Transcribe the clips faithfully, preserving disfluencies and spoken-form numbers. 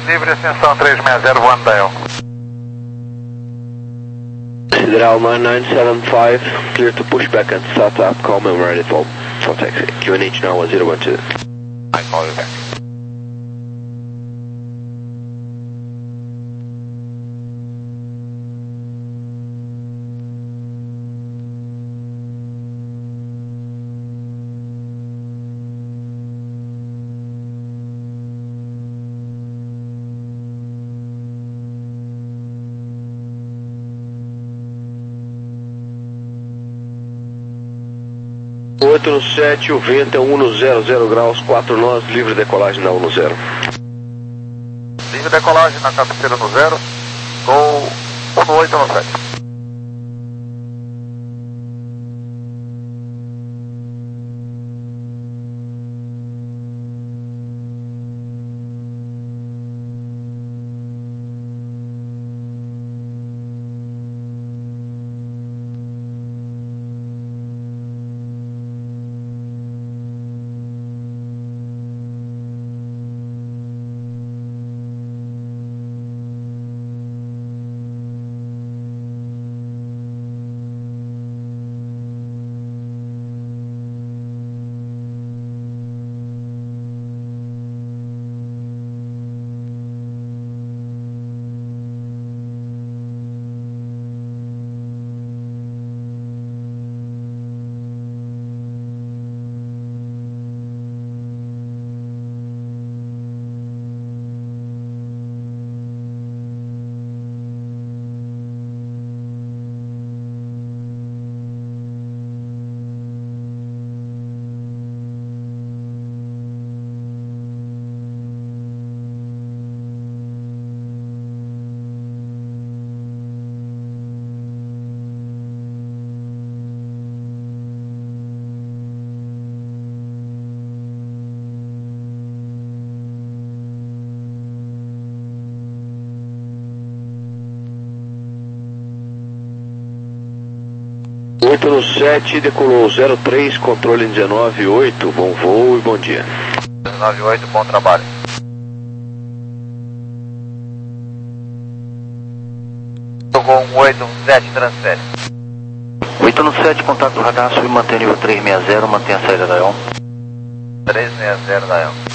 livre, ascensão três seis zero, voando Dial. Sideral nine nine seven five, clear to push back and start up, calm and ready for, for taxi. Q N H now one zero one two. I call you back. oito no sete, o vento é um no zero zero graus, quatro nós, livre decolagem na um no zero. Livre decolagem na cabeceira no zero, gol um no oito no sete. oito no sete, decolou zero três, controle dezenove oito, bom voo e bom dia. dezenove oito, bom trabalho. Gol um oito um sete, transfere. oito no sete, contato do radar, sub mantém nível três seis zero, mantém a saída da Ion. três seis zero da Ion.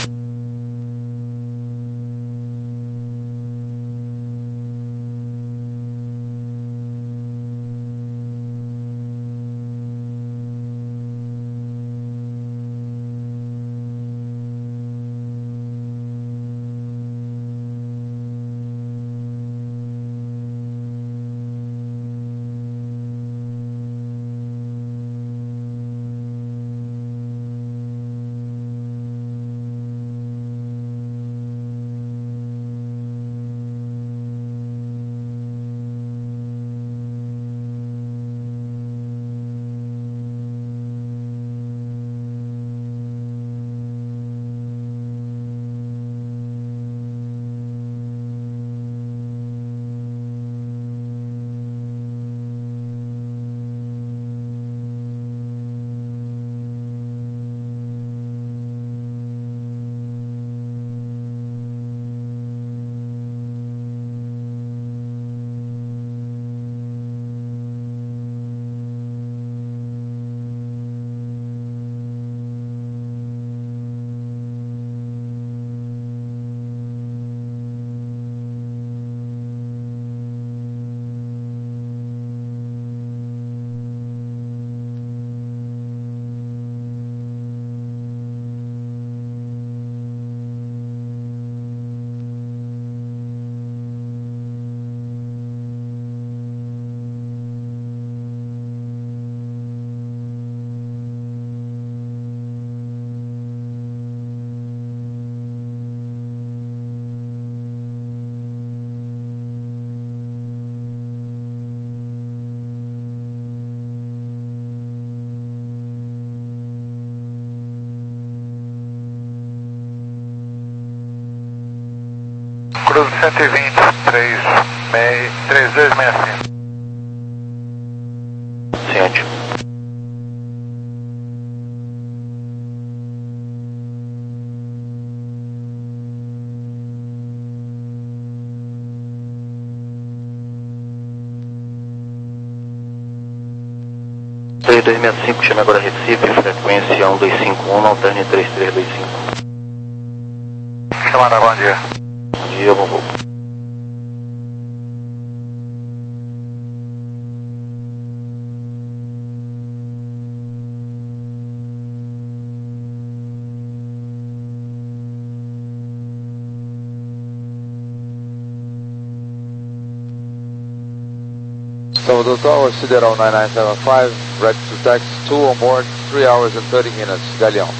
Cruze cento e vinte, três dois seis cinco. Ciente. três dois seis cinco, chame agora Recife, frequência um dois cinco um, alterne três três dois cinco. Chamada, bom dia. Bom dia, bom voo. Salvador Tower, Sideral nine nine seven five, ready to taxi, two on board, three hours and thirty minutes, Galeão.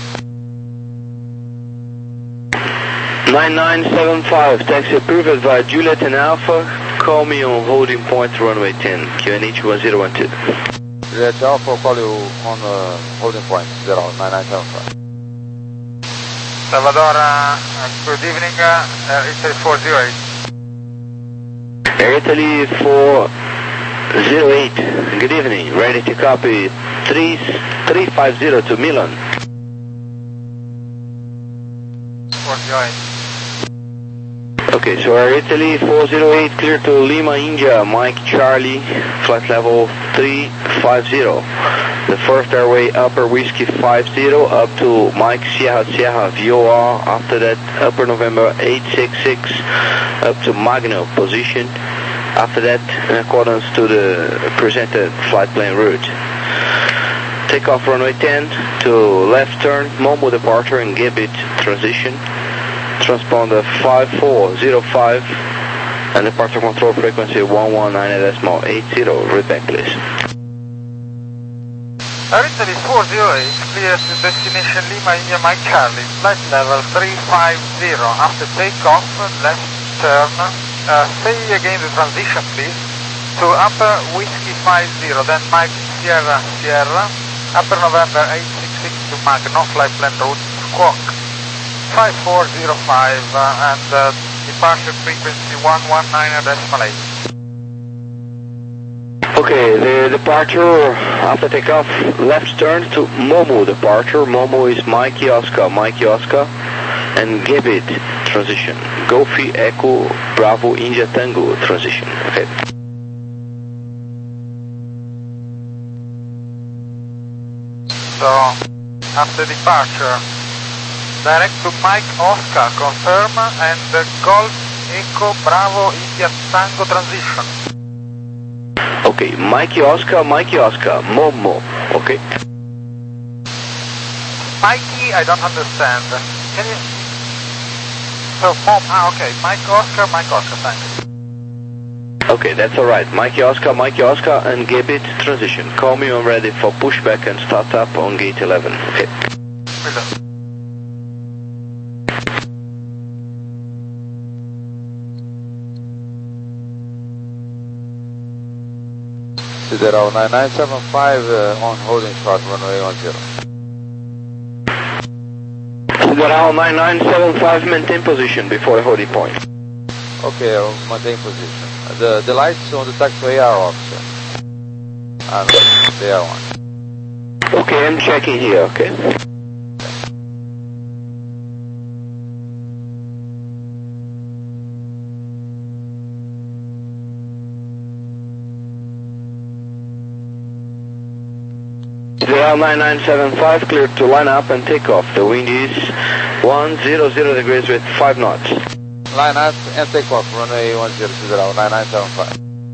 nine nine seven five, taxi approved by Juliet and Alpha, call me on holding point runway ten, Q N H one zero one two. Juliet Alpha, will call you on uh, holding point, Sideral nine nine seven five. Salvador, uh, good evening, uh, uh, Italy four zero eight. Air Italy four zero eight, good evening, ready to copy three three five zero to Milan. four zero eight. Okay, so Air Italy four zero eight, clear to Lima, India, Mike Charlie, flight level three five zero. The first airway upper whiskey five zero up to Mike Sierra Sierra V O R, after that upper November eight six six up to Magno position. After that, in accordance to the presented flight plan route. Takeoff runway ten to left turn, Momo departure and Gibbet transition. Transponder five four zero five and departure control frequency one one nine decimal eight zero, read back please. Air Italy four zero eight, clear to destination Lima, India, Mike Charlie, flight level three five zero. After takeoff, left turn. Uh, say again the transition please, to upper whiskey five zero, then Mike Sierra Sierra, upper November eight six six to Magno, flight plan route Squawk five four zero five uh, and uh, departure frequency one one nine decimal eight. Okay, the departure after takeoff, left turn to Momo departure. Momo is Mikey Oscar, Mikey Oscar and Gibbet transition. Golfi Echo Bravo India Tango transition. Okay. So after departure, direct to Mike Oscar confirm and uh, Golf Echo Bravo India Tango transition. Okay, Mikey Oscar, Mikey Oscar, Momo. Okay. Mikey, I don't understand. Can you? So, Mom, ah, okay. Mike Oscar, Mike Oscar, thanks. Okay, that's alright. Mikey Oscar, Mikey Oscar, and Gibbet transition. Call me when ready for pushback and start up on gate eleven. Okay. Sideral nine nine seven five uh, on holding short, runway one zero. Sideral nine nine seven five, maintain position before the holding point. Okay, I'll maintain position. The, the lights on the taxiway are off, sir. Ah, no, they are on. Okay, I'm checking here, okay. Sideral nine nine seven five, cleared to line up and take off. The wind is one zero zero degrees with five knots. Line up and take off, runway one zero, Sideral nine nine seven five.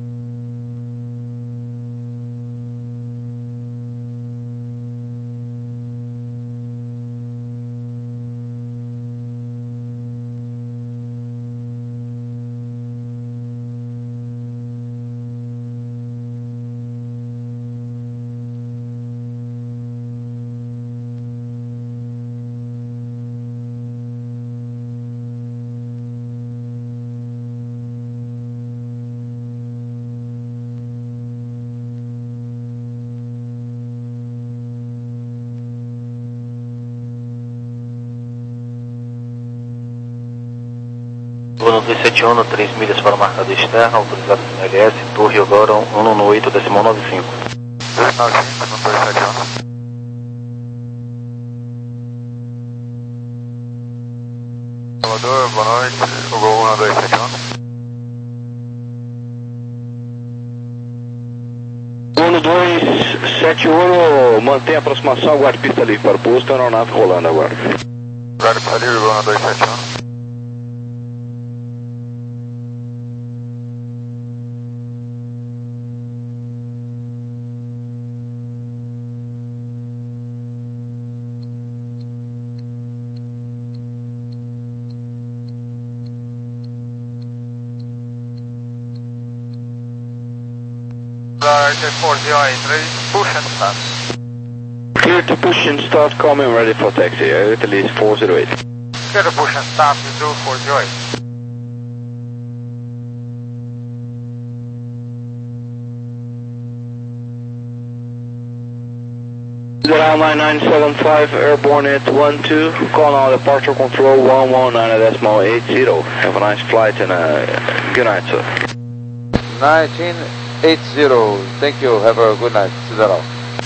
Voo dois sete um, três milhas para a marca externa, autorizado no L S, torre agora um um oito decimal nove cinco. nove cinco no dois sete um. Salvador, boa noite, o Gol um dois sete um. um dois sete um, mantém a aproximação, aguarde pista livre para o posto, a aeronave rolando agora. Aguarde pista livre, Luna dois sete um. four zero eight, ready to push and start. Clear to push and start, coming ready for taxi, Air Italy four zero eight. Clear to push and start, you do four zero eight. Sideral nine nine seven five, airborne at one two, call now departure control one one nine decimal eight zero. Have a nice flight and uh, good night, sir. nineteen eighty, thank you, have a good night, Sideral.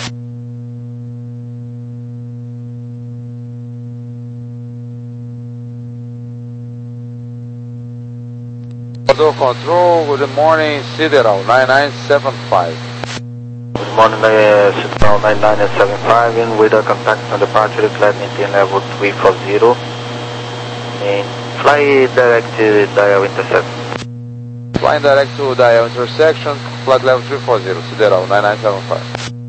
Auto control, good morning, Sideral nine nine seven five. Good morning, uh, Sideral nine nine seven five, and with a contact on departure, declare maintain level three four zero, and fly direct to dial intercept. Flying direct to dial intersection, flight level three four zero, Sideral nine nine seven five.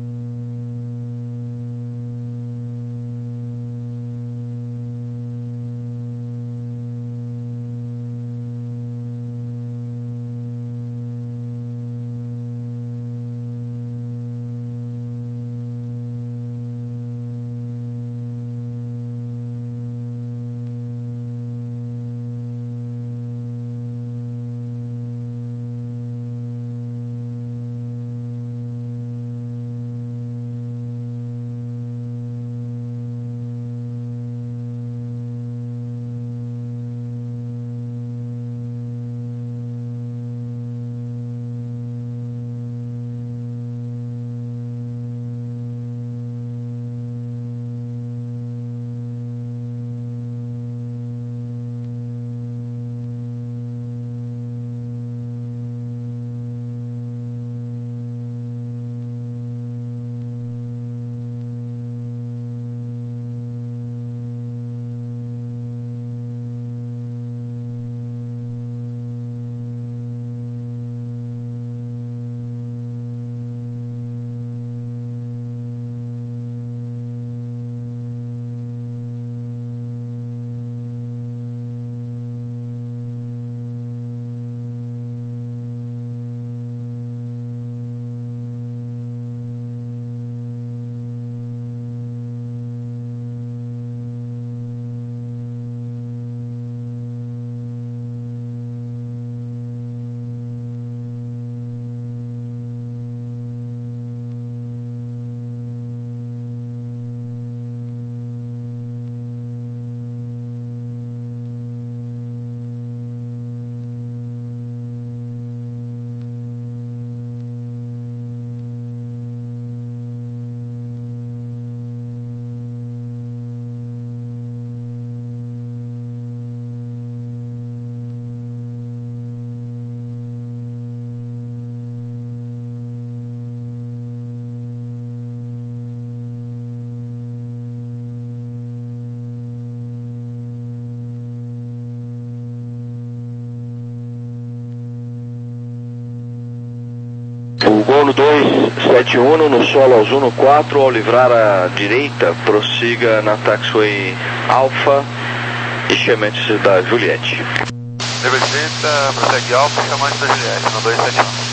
Gol dois sete um no solo ao Zuno quatro, ao livrar a direita, prossiga na taxiway Alfa e chamante da Juliette. Livre direita, prossegue Alfa, chamante da Juliette, no dois sete um.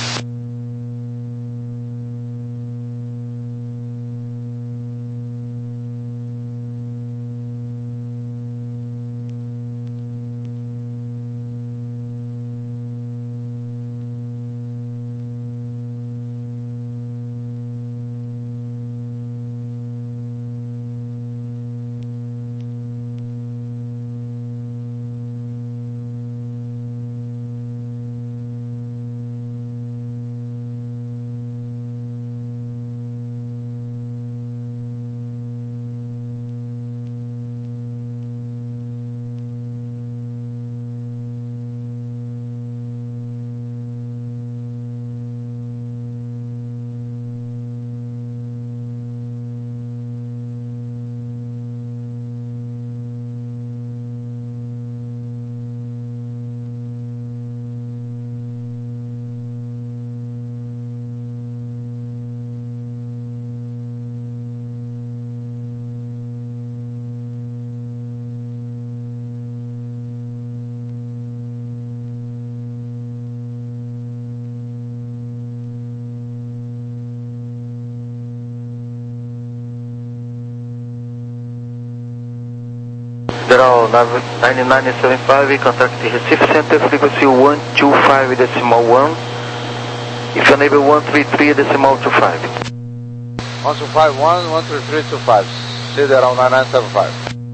Sideral nine nine seven five, contact Recife Center, frequency one two five decimal one. If unable, one three three decimal two five. one two five one, one three three two five. Sideral nine nine seven five.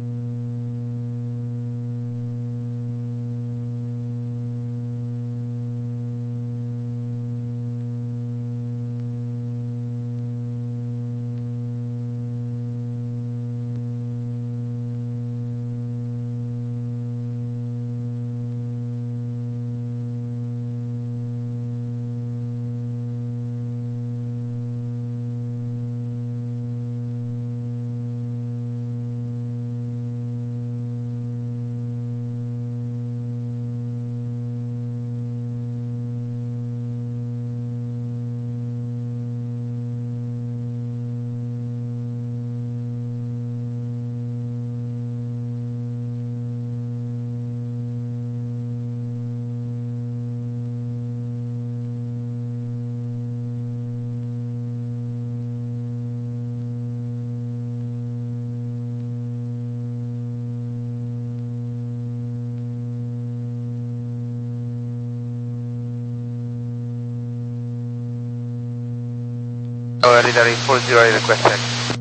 Air Italy four zero eight requested.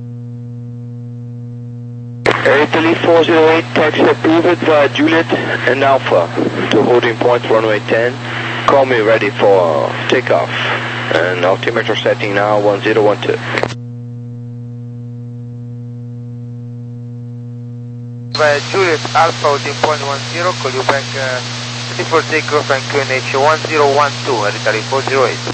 Air Italy four zero eight, taxi approved via Juliet and Alpha to holding point runway ten. Call me ready for takeoff. And altimeter setting now one zero one two. Via Juliet Alpha holding point one zero, call you back uh, ready for takeoff and Q N H one zero one two, Air Italy four zero eight.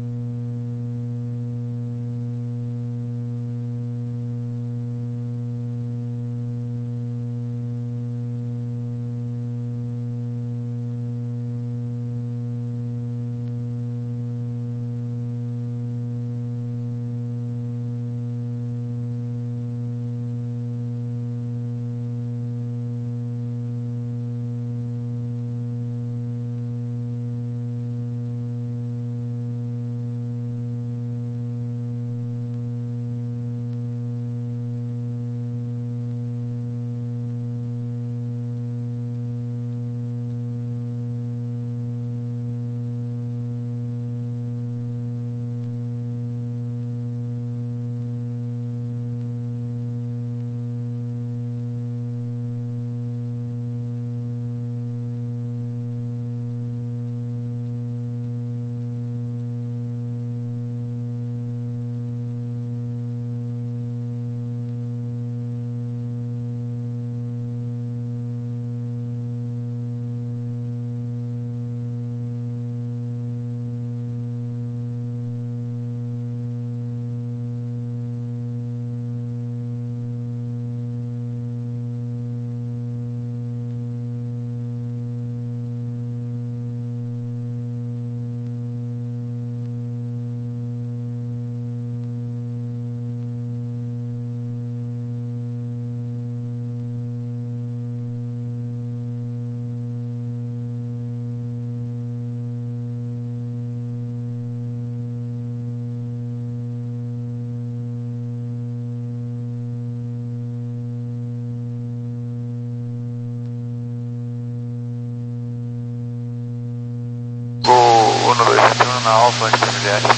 uno dois sete um na Alfa, antes de viagem.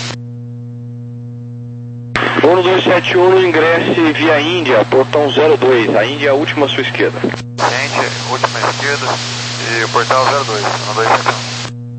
um dois sete um, ingresse via Índia, portão zero dois. A Índia é a última à sua esquerda. Gente, última à esquerda e o portal zero dois, um dois sete um.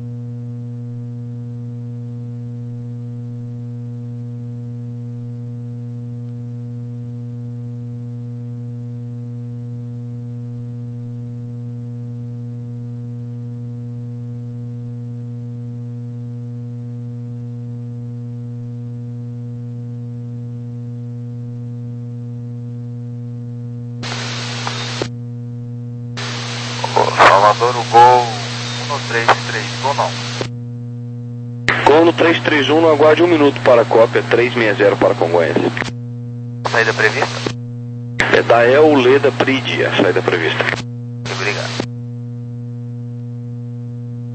Salvador, o gol um três três um não. Gol no três três um, aguarde um minuto para a cópia, três seis zero para Congonhas. Saída prevista? É da El Leda Pridi, a saída prevista. Obrigado.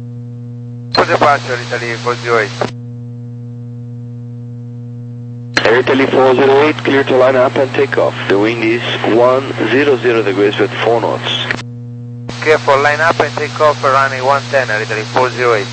For departure, Italy four zero eight. Air Air Italy four zero eight, clear to line up and take off. The wind is one hundred degrees with four knots. Careful, line up and take off for running one ten, Air Italy four zero eight.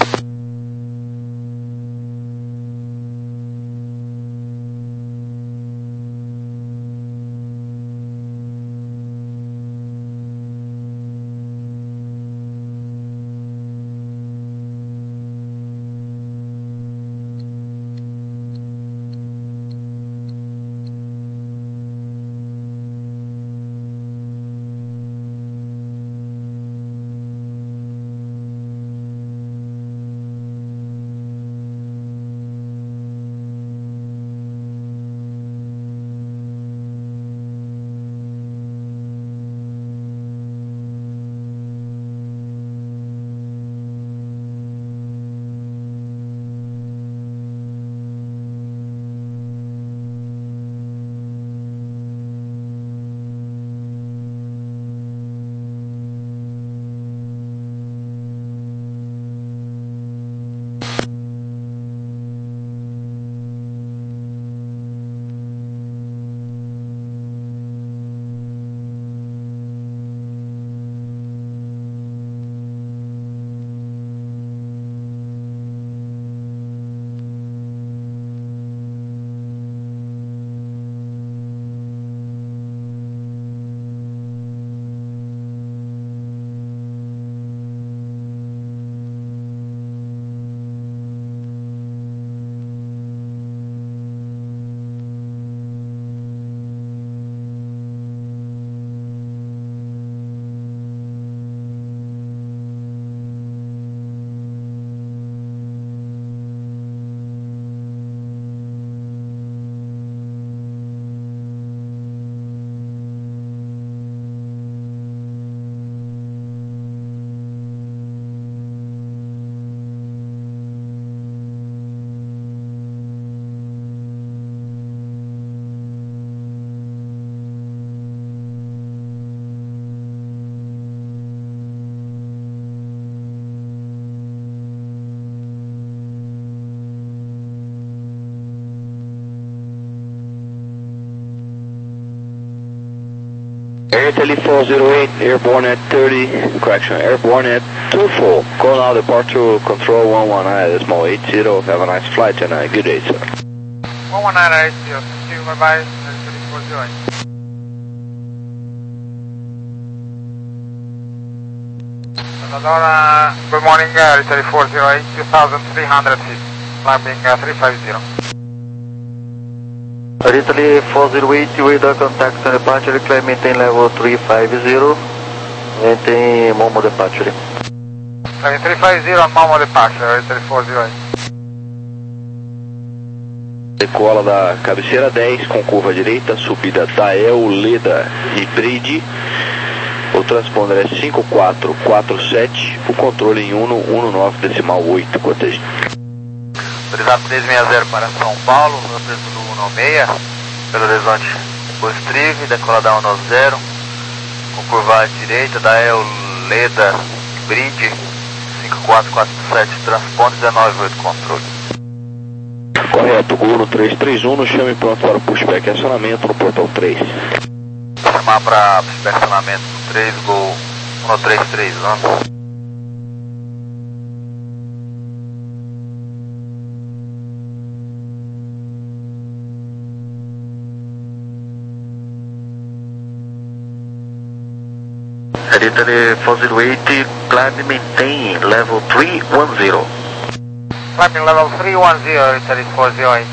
Air Italy four zero eight, airborne at thirty, correction, airborne at two four. Call now departure control one one nine, decimal eight zero. Have a nice flight and a good day, sir. one one nine eight zero, thank you, bye bye, Air Italy four zero eight. Allora, good morning, Air Italy four zero eight, two thousand three hundred feet, climbing uh, three five zero. Air Italy four zero eight, radar contact and departure, climb maintain level three five zero, maintain Momo departure. Climbing three five zero on Momo departure, Air Italy four zero eight. Decola da cabeceira dez com curva direita, subida Dael, Leda e Bride. O transponder é cinco quatro quatro sete, o controle em um um nove decimal oito, cortejo. Autorizado três seis zero para São Paulo, preço do um seis, Belo Horizonte, Bostrive, decola da um nove zero, com curva à direita, Dael, Leda, Bride, cinco quatro quatro sete, transponder dezenove oito, controle. Correto, Guru três três um, no chame pronto para o pushback e acionamento no portão três. Chamar para acionamento três, Gol um três três, vamos. Air Italy four zero eight, climb maintain level three one zero. Climbing level three one zero, Air Italy four zero eight.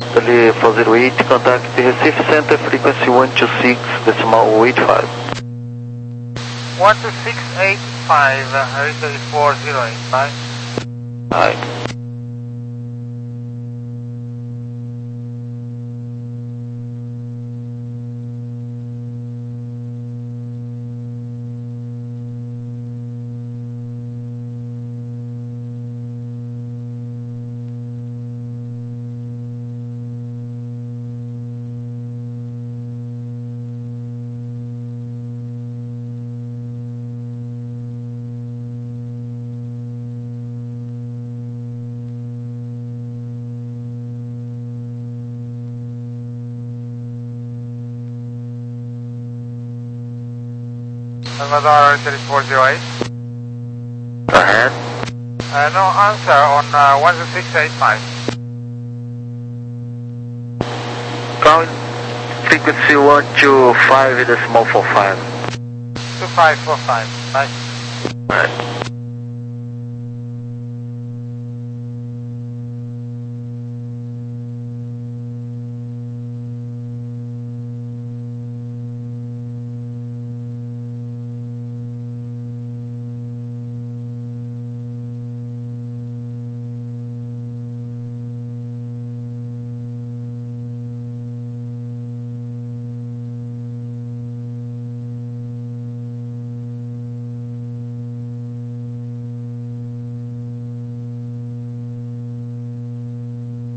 Italy four zero eight, contact Recife Center, frequency one two six decimal eight five. one two six eight five, Italy four zero eight, bye. Bye. Salvador, Italy four zero eight. Go ahead. Uh, no answer on uh, one two six eight five. Calling frequency one two five decimal four five. two five four five, bye. Right.